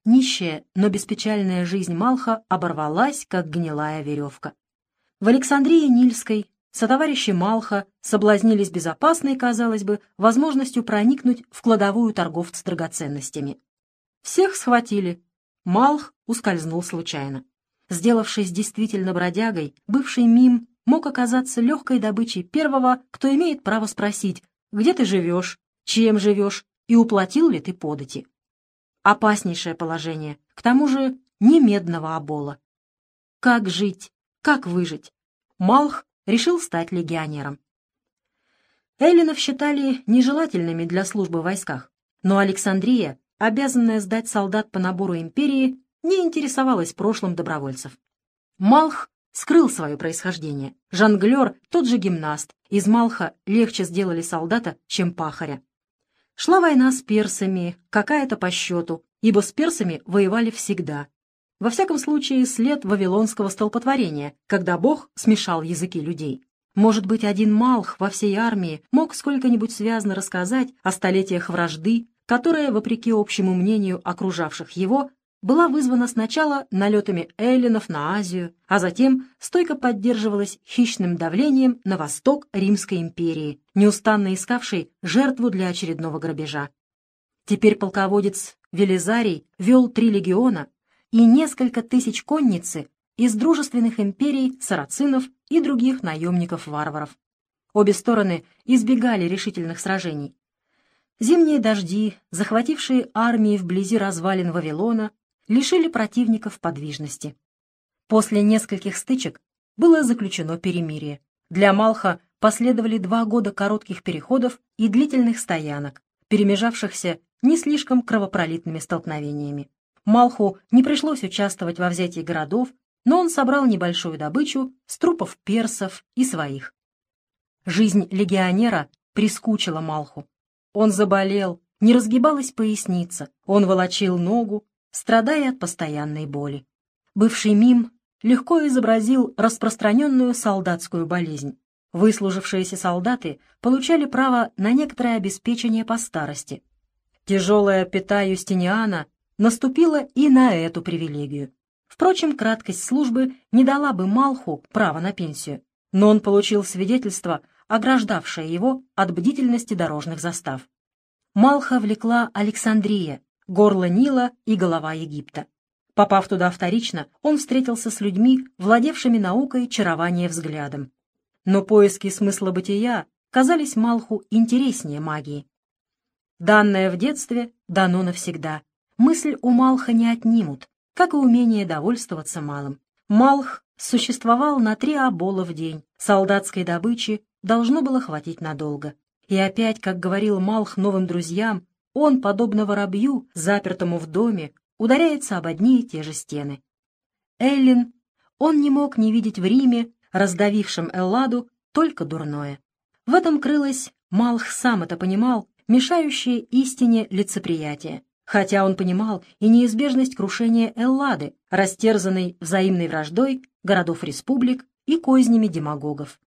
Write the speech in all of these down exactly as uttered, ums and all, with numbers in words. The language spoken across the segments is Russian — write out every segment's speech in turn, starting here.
нищая, но беспечальная жизнь Малха оборвалась, как гнилая веревка. В Александрии Нильской сотоварищи Малха соблазнились безопасной, казалось бы, возможностью проникнуть в кладовую торговца драгоценностями. Всех схватили. Малх ускользнул случайно. Сделавшись действительно бродягой, бывший мим мог оказаться легкой добычей первого, кто имеет право спросить, где ты живешь, чем живешь и уплатил ли ты подати. Опаснейшее положение, к тому же не медного обола. Как жить, как выжить? Малх решил стать легионером. Эллинов считали нежелательными для службы в войсках, но Александрия, обязанная сдать солдат по набору империи, не интересовалась прошлым добровольцев. Малх скрыл свое происхождение. Жонглер, тот же гимнаст. Из Малха легче сделали солдата, чем пахаря. Шла война с персами, какая-то по счету, ибо с персами воевали всегда. Во всяком случае, след вавилонского столпотворения, когда Бог смешал языки людей. Может быть, один Малх во всей армии мог сколько-нибудь связно рассказать о столетиях вражды, которая, вопреки общему мнению окружавших его, была вызвана сначала налетами эллинов на Азию, а затем стойко поддерживалась хищным давлением на восток Римской империи, неустанно искавшей жертву для очередного грабежа. Теперь полководец Велизарий вел три легиона и несколько тысяч конницы из дружественных империй сарацинов и других наемников-варваров. Обе стороны избегали решительных сражений. Зимние дожди, захватившие армии вблизи развалин Вавилона, лишили противников подвижности. После нескольких стычек было заключено перемирие. Для Малха последовали два года коротких переходов и длительных стоянок, перемежавшихся не слишком кровопролитными столкновениями. Малху не пришлось участвовать во взятии городов, но он собрал небольшую добычу с трупов персов и своих. Жизнь легионера прискучила Малху. Он заболел, не разгибалась поясница, он волочил ногу, страдая от постоянной боли. Бывший мим легко изобразил распространенную солдатскую болезнь. Выслужившиеся солдаты получали право на некоторое обеспечение по старости. Тяжелая пята Юстиниана наступила и на эту привилегию. Впрочем, краткость службы не дала бы Малху права на пенсию, но он получил свидетельство, ограждавшее его от бдительности дорожных застав. Малха влекла Александрия, горло Нила и голова Египта. Попав туда вторично, он встретился с людьми, владевшими наукой чарования взглядом. Но поиски смысла бытия казались Малху интереснее магии. Данное в детстве дано навсегда. Мысль у Малха не отнимут, как и умение довольствоваться малым. Малх существовал на три обола в день. Солдатской добычи должно было хватить надолго. И опять, как говорил Малх новым друзьям, он, подобно воробью, запертому в доме, ударяется об одни и те же стены. Эллин он не мог не видеть в Риме, раздавившем Элладу, только дурное. В этом крылось, Малх сам это понимал, мешающее истине лицеприятие, хотя он понимал и неизбежность крушения Эллады, растерзанной взаимной враждой городов-республик и кознями демагогов.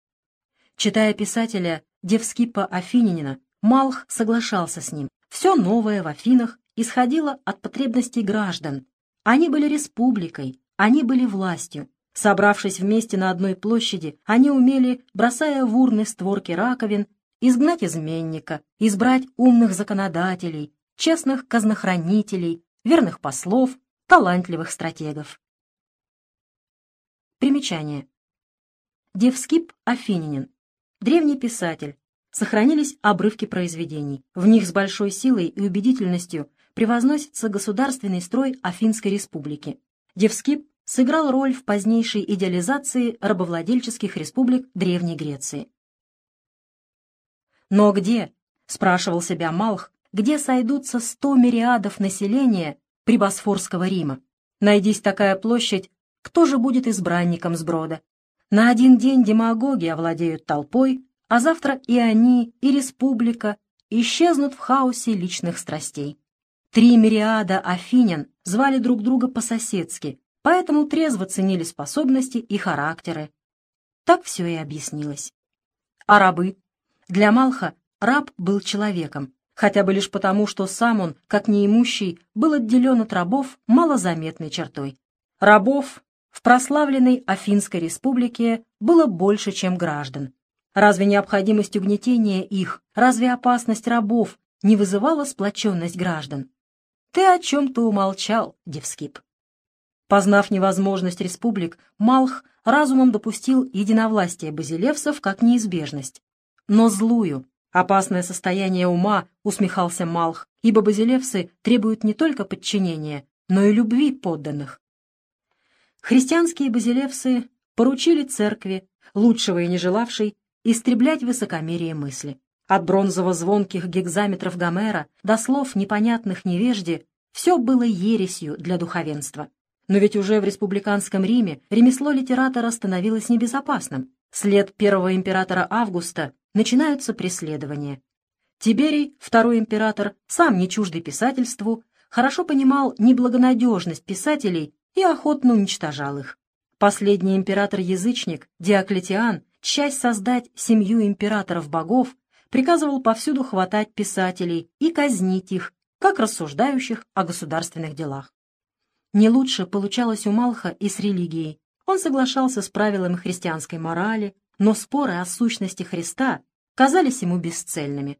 Читая писателя Девскиппа Афинянина, Малх соглашался с ним. Все новое в Афинах исходило от потребностей граждан. Они были республикой, они были властью. Собравшись вместе на одной площади, они умели, бросая в урны створки раковин, изгнать изменника, избрать умных законодателей, честных казнохранителей, верных послов, талантливых стратегов. Примечание. Девскипп Афинянин. Древний писатель. Сохранились обрывки произведений. В них с большой силой и убедительностью превозносится государственный строй Афинской республики. Девскипп сыграл роль в позднейшей идеализации рабовладельческих республик Древней Греции. «Но где, — спрашивал себя Малх, — где сойдутся сто мириадов населения прибосфорского Рима? Найдись такая площадь, кто же будет избранником сброда? На один день демагоги овладеют толпой, а завтра и они, и республика исчезнут в хаосе личных страстей. Три мириада афинян звали друг друга по-соседски, поэтому трезво ценили способности и характеры. Так все и объяснилось. А рабы? Для Малха раб был человеком, хотя бы лишь потому, что сам он, как неимущий, был отделен от рабов малозаметной чертой. Рабов в прославленной Афинской республике было больше, чем граждан. Разве необходимость угнетения их, разве опасность рабов не вызывала сплоченность граждан? Ты о чем-то умолчал, Девскип. Познав невозможность республик, Малх разумом допустил единовластие базилевсов как неизбежность. Но злую, опасное состояние ума, усмехался Малх, ибо базилевсы требуют не только подчинения, но и любви подданных. Христианские базилевсы поручили церкви, лучшего и не желавшей, истреблять высокомерие мысли. От бронзово-звонких гекзаметров Гомера до слов непонятных невежде все было ересью для духовенства. Но ведь уже в республиканском Риме ремесло литератора становилось небезопасным. След первого императора Августа начинаются преследования. Тиберий, второй император, сам не чуждый писательству, хорошо понимал неблагонадежность писателей и охотно уничтожал их. Последний император-язычник Диоклетиан, часть создать семью императоров-богов, приказывал повсюду хватать писателей и казнить их, как рассуждающих о государственных делах. Не лучше получалось у Малха и с религией. Он соглашался с правилами христианской морали, но споры о сущности Христа казались ему бесцельными.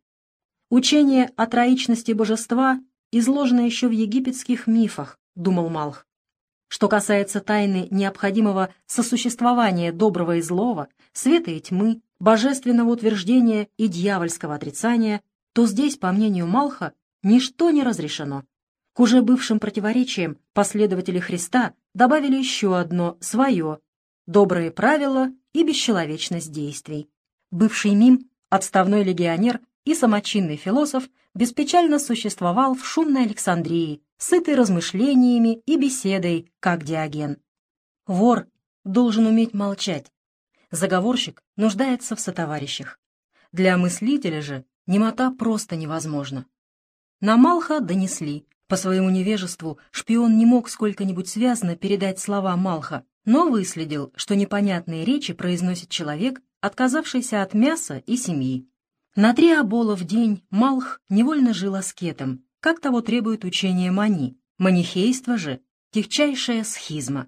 Учение о троичности божества изложено еще в египетских мифах, думал Малх. Что касается тайны необходимого сосуществования доброго и злого, света и тьмы, божественного утверждения и дьявольского отрицания, то здесь, по мнению Малха, ничто не разрешено. К уже бывшим противоречиям последователи Христа добавили еще одно, свое — добрые правила и бесчеловечность действий. Бывший мим, отставной легионер и самочинный философ беспечально существовал в шумной Александрии, сытый размышлениями и беседой, как Диоген. Вор должен уметь молчать. Заговорщик нуждается в сотоварищах. Для мыслителя же немота просто невозможна. На Малха донесли. По своему невежеству шпион не мог сколько-нибудь связно передать слова Малха, но выследил, что непонятные речи произносит человек, отказавшийся от мяса и семьи. На три обола в день Малх невольно жил аскетом, как того требует учение Мани. Манихейство же — тягчайшая схизма.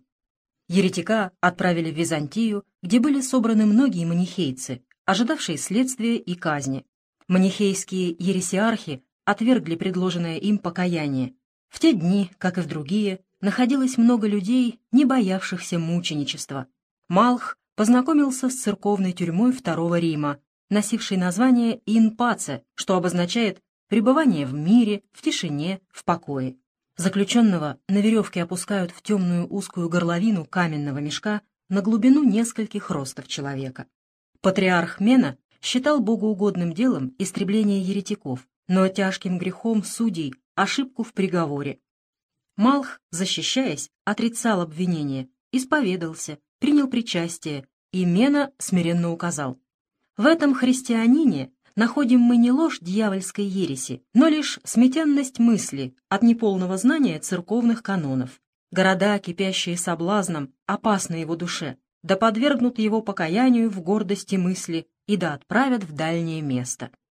Еретика отправили в Византию, где были собраны многие манихейцы, ожидавшие следствия и казни. Манихейские ересиархи отвергли предложенное им покаяние. В те дни, как и в другие, находилось много людей, не боявшихся мученичества. Малх познакомился с церковной тюрьмой Второго Рима, носившей название «in pace», что обозначает пребывание в мире, в тишине, в покое. Заключенного на веревке опускают в темную узкую горловину каменного мешка на глубину нескольких ростов человека. Патриарх Мена считал богоугодным делом истребление еретиков, но тяжким грехом судей ошибку в приговоре. Малх, защищаясь, отрицал обвинение, исповедался, принял причастие, и Мена смиренно указал: в этом христианине находим мы не ложь дьявольской ереси, но лишь сметенность мысли от неполного знания церковных канонов. Города, кипящие соблазном, опасны его душе, да подвергнут его покаянию в гордости мысли и да отправят в дальнее место.